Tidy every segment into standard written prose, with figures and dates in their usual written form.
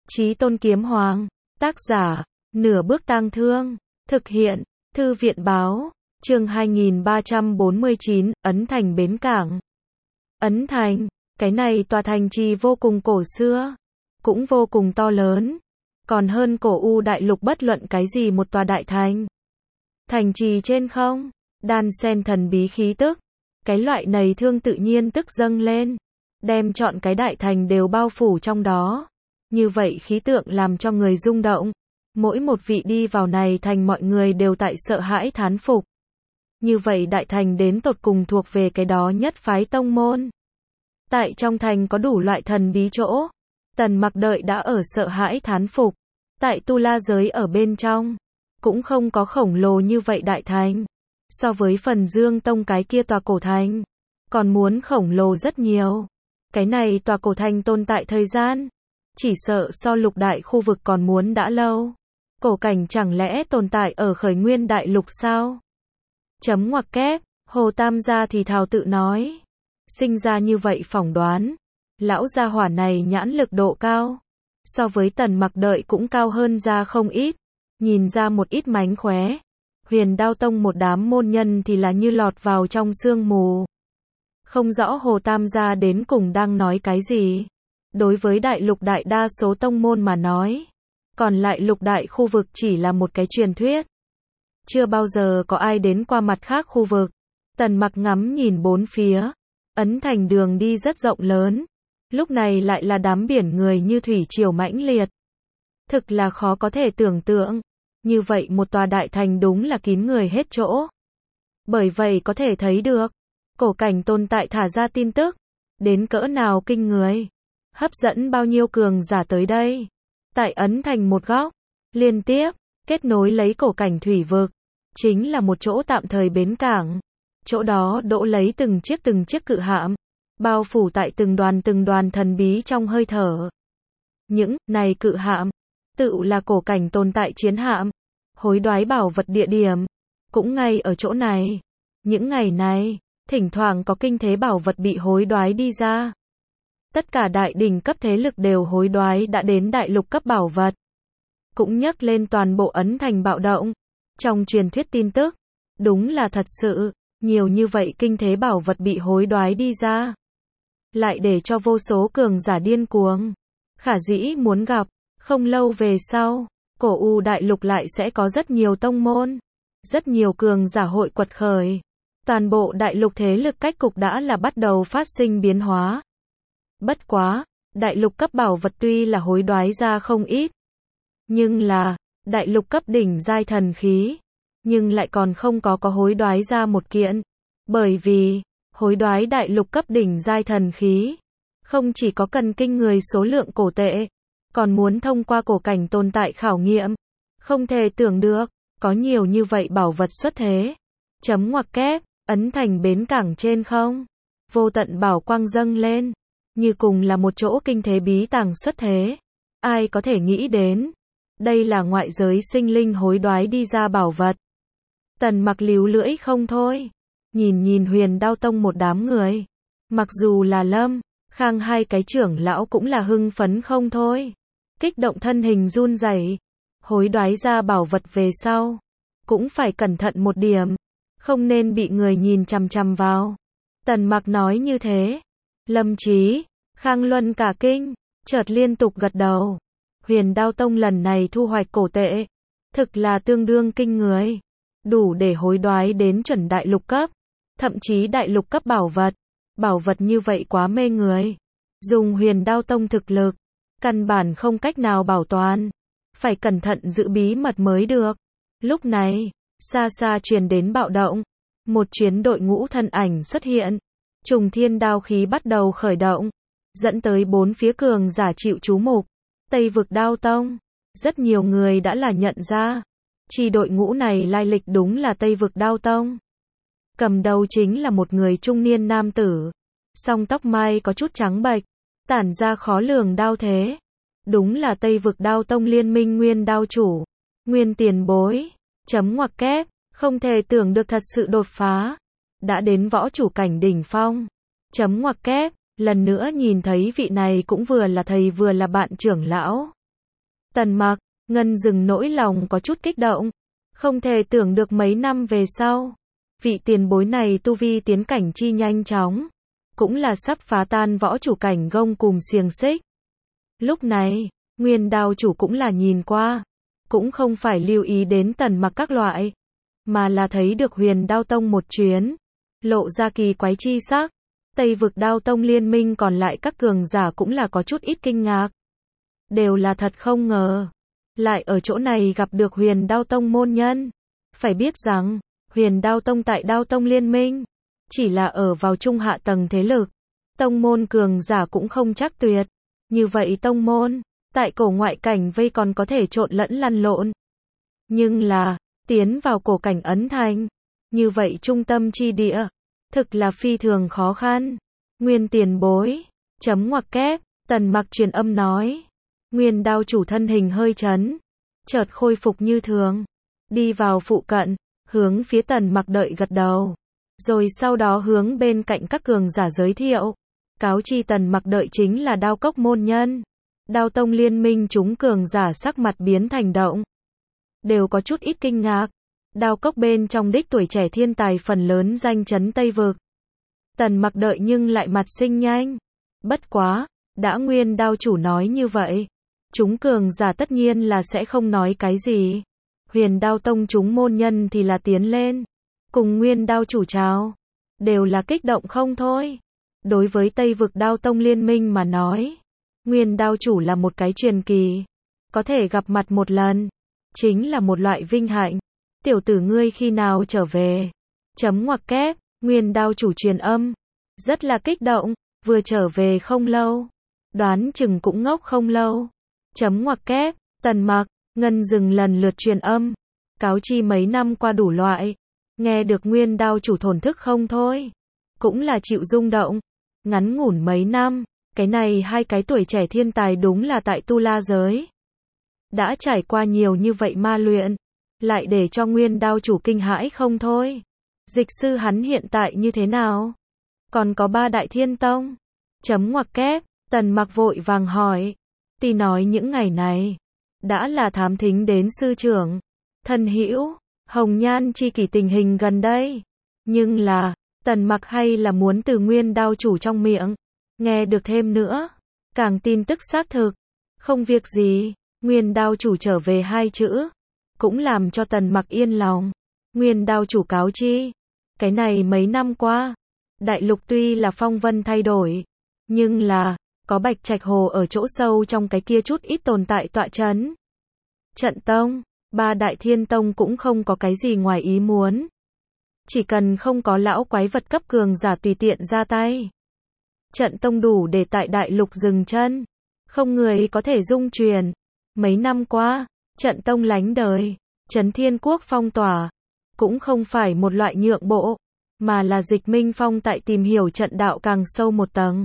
Chí Tôn Kiếm Hoàng. Tác giả, Nửa Bước Tang Thương. Thực hiện, Thư viện Báo. Chương 2349, Ấn Thành Bến Cảng. Ấn Thành, cái này tòa thành trì vô cùng cổ xưa, cũng vô cùng to lớn, còn hơn cổ U đại lục bất luận cái gì một tòa đại thành. Thành trì trên không, đan xen thần bí khí tức, cái loại này thương tự nhiên tức dâng lên, đem trọn cái đại thành đều bao phủ trong đó. Như vậy khí tượng làm cho người rung động. Mỗi một vị đi vào này thành mọi người đều tại sợ hãi thán phục. Như vậy đại thành đến tột cùng thuộc về cái đó nhất phái tông môn. Tại trong thành có đủ loại thần bí chỗ. Tần Mặc đợi đã ở sợ hãi thán phục. Tại Tu La giới ở bên trong, cũng không có khổng lồ như vậy đại thành. So với Phần Dương Tông cái kia tòa cổ thành, còn muốn khổng lồ rất nhiều. Cái này tòa cổ thành tồn tại thời gian, chỉ sợ so lục đại khu vực còn muốn đã lâu. Cổ cảnh chẳng lẽ tồn tại ở khởi nguyên đại lục sao? Chấm ngoặc kép, Hồ Tam gia thì thào tự nói. Sinh ra như vậy phỏng đoán. Lão gia hỏa này nhãn lực độ cao. So với Tần Mặc đợi cũng cao hơn ra không ít. Nhìn ra một ít mánh khóe. Huyền Đao Tông một đám môn nhân thì là như lọt vào trong sương mù. Không rõ Hồ Tam gia đến cùng đang nói cái gì. Đối với đại lục đại đa số tông môn mà nói, còn lại lục đại khu vực chỉ là một cái truyền thuyết. Chưa bao giờ có ai đến qua mặt khác khu vực. Tần Mặc ngắm nhìn bốn phía. Ấn Thành đường đi rất rộng lớn. Lúc này lại là đám biển người như thủy triều mãnh liệt. Thực là khó có thể tưởng tượng. Như vậy một tòa đại thành đúng là kín người hết chỗ. Bởi vậy có thể thấy được, cổ cảnh tồn tại thả ra tin tức, đến cỡ nào kinh người. Hấp dẫn bao nhiêu cường giả tới đây. Tại Ấn Thành một góc, liên tiếp, kết nối lấy cổ cảnh thủy vực, chính là một chỗ tạm thời bến cảng. Chỗ đó đỗ lấy từng chiếc cự hạm, bao phủ tại từng đoàn thần bí trong hơi thở. Những này cự hạm, tự là cổ cảnh tồn tại chiến hạm, hối đoái bảo vật địa điểm, cũng ngay ở chỗ này. Những ngày này, thỉnh thoảng có kinh thế bảo vật bị hối đoái đi ra. Tất cả đại đỉnh cấp thế lực đều hối đoái đã đến đại lục cấp bảo vật. Cũng nhắc lên toàn bộ Ấn Thành bạo động. Trong truyền thuyết tin tức, đúng là thật sự, nhiều như vậy kinh thế bảo vật bị hối đoái đi ra. Lại để cho vô số cường giả điên cuồng. Khả dĩ muốn gặp, không lâu về sau, cổ U đại lục lại sẽ có rất nhiều tông môn. Rất nhiều cường giả hội quật khởi. Toàn bộ đại lục thế lực cách cục đã là bắt đầu phát sinh biến hóa. Bất quá, đại lục cấp bảo vật tuy là hối đoái ra không ít, nhưng là, đại lục cấp đỉnh giai thần khí, nhưng lại còn không có hối đoái ra một kiện. Bởi vì, hối đoái đại lục cấp đỉnh giai thần khí, không chỉ có cần kinh người số lượng cổ tệ, còn muốn thông qua cổ cảnh tồn tại khảo nghiệm. Không thể tưởng được, có nhiều như vậy bảo vật xuất thế. Chấm ngoặc kép, Ấn Thành bến cảng trên không, vô tận bảo quang dâng lên. Như cùng là một chỗ kinh thế bí tàng xuất thế. Ai có thể nghĩ đến, đây là ngoại giới sinh linh hối đoái đi ra bảo vật. Tần Mặc líu lưỡi không thôi. Nhìn Huyền Đao Tông một đám người. Mặc dù là Lâm, Khang hai cái trưởng lão cũng là hưng phấn không thôi. Kích động thân hình run rẩy. Hối đoái ra bảo vật về sau, cũng phải cẩn thận một điểm. Không nên bị người nhìn chằm chằm vào. Tần Mặc nói như thế. Lâm Chí, Khang Luân cả kinh, chợt liên tục gật đầu. Huyền Đao Tông lần này thu hoạch cổ tệ, thực là tương đương kinh người, đủ để hối đoái đến chuẩn đại lục cấp, thậm chí đại lục cấp bảo vật. Bảo vật như vậy quá mê người. Dùng Huyền Đao Tông thực lực, căn bản không cách nào bảo toàn, phải cẩn thận giữ bí mật mới được. Lúc này, xa xa truyền đến bạo động, một chuyến đội ngũ thân ảnh xuất hiện. Trùng thiên đao khí bắt đầu khởi động, dẫn tới bốn phía cường giả chịu chú mục. Tây vực Đao Tông, rất nhiều người đã là nhận ra, chi đội ngũ này lai lịch đúng là Tây vực Đao Tông. Cầm đầu chính là một người trung niên nam tử, song tóc mai có chút trắng bệch, tản ra khó lường đao thế. Đúng là Tây vực Đao Tông liên minh Nguyên đao chủ, Nguyên tiền bối. Chấm ngoặc kép, không thể tưởng được thật sự đột phá. Đã đến võ chủ cảnh đỉnh phong. Chấm ngoặc kép, lần nữa nhìn thấy vị này cũng vừa là thầy vừa là bạn trưởng lão. Tần Mặc, Ngân Dừng nỗi lòng có chút kích động. Không thể tưởng được mấy năm về sau, vị tiền bối này tu vi tiến cảnh chi nhanh chóng, cũng là sắp phá tan võ chủ cảnh gông cùm xiềng xích. Lúc này, Nguyên Đao chủ cũng là nhìn qua, cũng không phải lưu ý đến Tần Mặc các loại, mà là thấy được Huyền Đao Tông một chuyến, lộ ra kỳ quái chi sắc. Tây vực Đao Tông liên minh còn lại các cường giả cũng là có chút ít kinh ngạc. Đều là thật không ngờ, lại ở chỗ này gặp được Huyền Đao Tông môn nhân. Phải biết rằng, Huyền Đao Tông tại Đao Tông liên minh, chỉ là ở vào trung hạ tầng thế lực. Tông môn cường giả cũng không chắc tuyệt. Như vậy tông môn, tại cổ ngoại cảnh vây còn có thể trộn lẫn lăn lộn. Nhưng là, tiến vào cổ cảnh ấn thành, như vậy trung tâm chi địa, thực là phi thường khó khăn. Nguyên tiền bối, chấm ngoặc kép, Tần Mặc truyền âm nói. Nguyên Đao chủ thân hình hơi chấn, chợt khôi phục như thường, đi vào phụ cận, hướng phía Tần Mặc đợi gật đầu, rồi sau đó hướng bên cạnh các cường giả giới thiệu, cáo chi Tần Mặc đợi chính là Đao Cốc môn nhân. Đao Tông liên minh chúng cường giả sắc mặt biến thành động, đều có chút ít kinh ngạc. Đao Cốc bên trong đích tuổi trẻ thiên tài phần lớn danh chấn Tây vực. Tần Mặc đợi nhưng lại mặt sinh nhanh. Bất quá, đã Nguyên Đao chủ nói như vậy, chúng cường giả tất nhiên là sẽ không nói cái gì. Huyền Đao Tông chúng môn nhân thì là tiến lên, cùng Nguyên Đao chủ chào, đều là kích động không thôi. Đối với Tây vực Đao Tông liên minh mà nói, Nguyên Đao chủ là một cái truyền kỳ, có thể gặp mặt một lần, chính là một loại vinh hạnh. Tiểu tử ngươi khi nào trở về? Chấm ngoặc kép, Nguyên Đao chủ truyền âm, rất là kích động, vừa trở về không lâu, đoán chừng cũng ngốc không lâu. Chấm ngoặc kép, Tần Mặc, Ngân Dừng lần lượt truyền âm, cáo chi mấy năm qua đủ loại, nghe được Nguyên Đao chủ thổn thức không thôi, cũng là chịu rung động. Ngắn ngủn mấy năm, cái này hai cái tuổi trẻ thiên tài đúng là tại tu la giới đã trải qua nhiều như vậy ma luyện, lại để cho Nguyên Đao chủ kinh hãi không thôi. Dịch sư hắn hiện tại như thế nào? Còn có ba đại thiên tông? Chấm ngoặc kép, Tần Mặc vội vàng hỏi. Tỷ nói những ngày này, đã là thám thính đến sư trưởng, thân hữu, Hồng Nhan chi kỷ tình hình gần đây. Nhưng là, Tần Mặc hay là muốn từ Nguyên Đao chủ trong miệng, nghe được thêm nữa, càng tin tức xác thực. Không việc gì, Nguyên Đao chủ trở về hai chữ, cũng làm cho Tần Mặc yên lòng. Nguyên Đao chủ cáo chi, cái này mấy năm qua, đại lục tuy là phong vân thay đổi, nhưng là, có Bạch Trạch Hồ ở chỗ sâu trong cái kia chút ít tồn tại tọa chấn. Trận tông, ba đại thiên tông cũng không có cái gì ngoài ý muốn. Chỉ cần không có lão quái vật cấp cường giả tùy tiện ra tay, trận tông đủ để tại đại lục dừng chân, không người có thể dung truyền. Mấy năm qua, trận tông lánh đời, Trấn Thiên Quốc phong tỏa, cũng không phải một loại nhượng bộ, mà là Dịch Minh Phong tại tìm hiểu trận đạo càng sâu một tầng.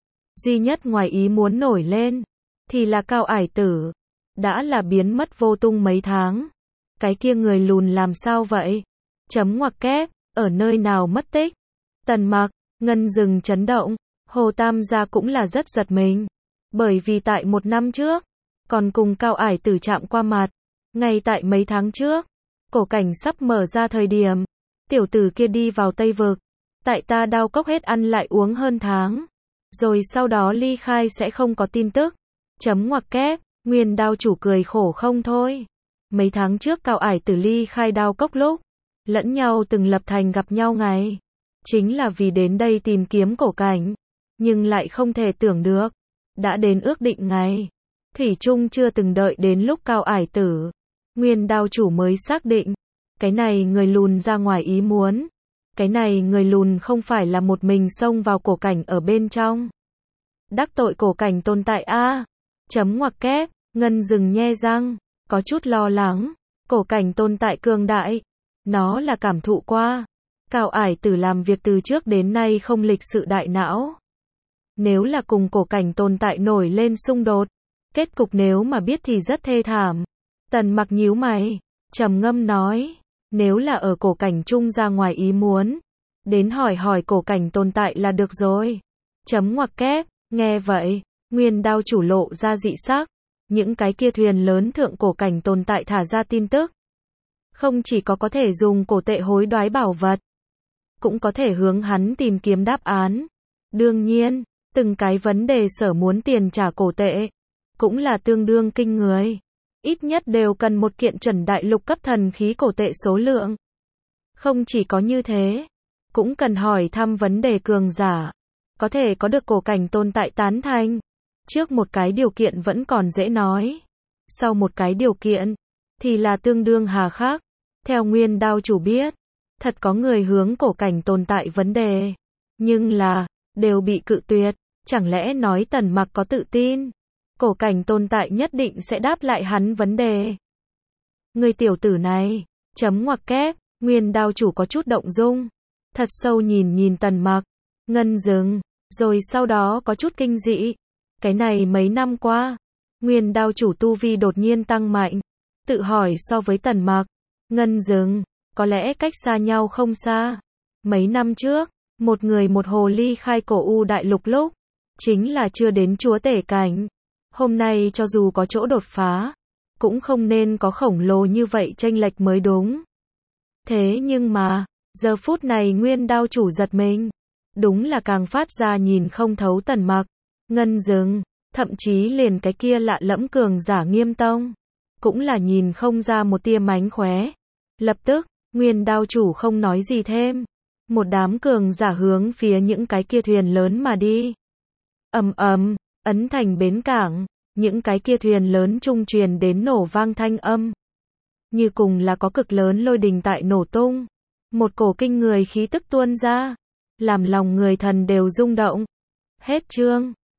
Duy nhất ngoài ý muốn nổi lên, thì là Cao Ải Tử, đã là biến mất vô tung mấy tháng. Cái kia người lùn làm sao vậy? Chấm ngoặc kép, ở nơi nào mất tích? Tần Mặc, Ngân Dừng chấn động, Hồ Tam gia cũng là rất giật mình. Bởi vì tại một năm trước, còn cùng Cao Ải Tử chạm qua mặt. Ngay tại mấy tháng trước, cổ cảnh sắp mở ra thời điểm, tiểu tử kia đi vào Tây vực, tại ta Đao Cốc hết ăn lại uống hơn tháng, rồi sau đó ly khai sẽ không có tin tức. Chấm ngoặc kép, Nguyên Đao chủ cười khổ không thôi. Mấy tháng trước Cao Ải Tử ly khai Đao Cốc lúc, lẫn nhau từng lập thành gặp nhau ngày, chính là vì đến đây tìm kiếm cổ cảnh, nhưng lại không thể tưởng được, đã đến ước định ngày, thủy chung chưa từng đợi đến lúc Cao Ải Tử, Nguyên Đao chủ mới xác định, cái này người lùn ra ngoài ý muốn, cái này người lùn không phải là một mình xông vào cổ cảnh ở bên trong, đắc tội cổ cảnh tồn tại a. Chấm ngoặc kép, Ngân Dừng nhe răng, có chút lo lắng, cổ cảnh tồn tại cường đại, nó là cảm thụ qua. Cao Ải Tử làm việc từ trước đến nay không lịch sự đại não. Nếu là cùng cổ cảnh tồn tại nổi lên xung đột, kết cục nếu mà biết thì rất thê thảm. Tần Mặc nhíu mày, trầm ngâm nói, nếu là ở cổ cảnh chung ra ngoài ý muốn, đến hỏi cổ cảnh tồn tại là được rồi. Chấm ngoặc kép, nghe vậy, Nguyên Đao chủ lộ ra dị sắc, những cái kia thuyền lớn thượng cổ cảnh tồn tại thả ra tin tức. Không chỉ có thể dùng cổ tệ hối đoái bảo vật, cũng có thể hướng hắn tìm kiếm đáp án. Đương nhiên, từng cái vấn đề sở muốn tiền trả cổ tệ, cũng là tương đương kinh người. Ít nhất đều cần một kiện chuẩn đại lục cấp thần khí cổ tệ số lượng. Không chỉ có như thế, cũng cần hỏi thăm vấn đề cường giả, có thể có được cổ cảnh tồn tại tán thành. Trước một cái điều kiện vẫn còn dễ nói, sau một cái điều kiện thì là tương đương hà khắc. Theo Nguyên Đao chủ biết, thật có người hướng cổ cảnh tồn tại vấn đề, nhưng là đều bị cự tuyệt. Chẳng lẽ nói Tần Mặc có tự tin cổ cảnh tồn tại nhất định sẽ đáp lại hắn vấn đề? Người tiểu tử này, chấm ngoặc kép. Nguyên Đao chủ có chút động dung, thật sâu nhìn Tần Mặc, ngân dừng, rồi sau đó có chút kinh dị. Cái này mấy năm qua, Nguyên Đao chủ tu vi đột nhiên tăng mạnh, tự hỏi so với Tần Mặc, ngân dừng, có lẽ cách xa nhau không xa. Mấy năm trước, một người một hồ ly khai cổ U đại lục lúc, chính là chưa đến chúa tể cảnh. Hôm nay cho dù có chỗ đột phá, cũng không nên có khổng lồ như vậy chênh lệch mới đúng. Thế nhưng mà, giờ phút này Nguyên Đao chủ giật mình, đúng là càng phát ra nhìn không thấu Tần Mặc, ngân dừng, thậm chí liền cái kia lạ lẫm cường giả Nghiêm Tông, cũng là nhìn không ra một tia mánh khóe. Lập tức, Nguyên Đao chủ không nói gì thêm, một đám cường giả hướng phía những cái kia thuyền lớn mà đi. Ầm ầm, Ấn Thành bến cảng, những cái kia thuyền lớn trung truyền đến nổ vang thanh âm. Như cùng là có cực lớn lôi đình tại nổ tung, một cổ kinh người khí tức tuôn ra, làm lòng người thần đều rung động. Hết chương.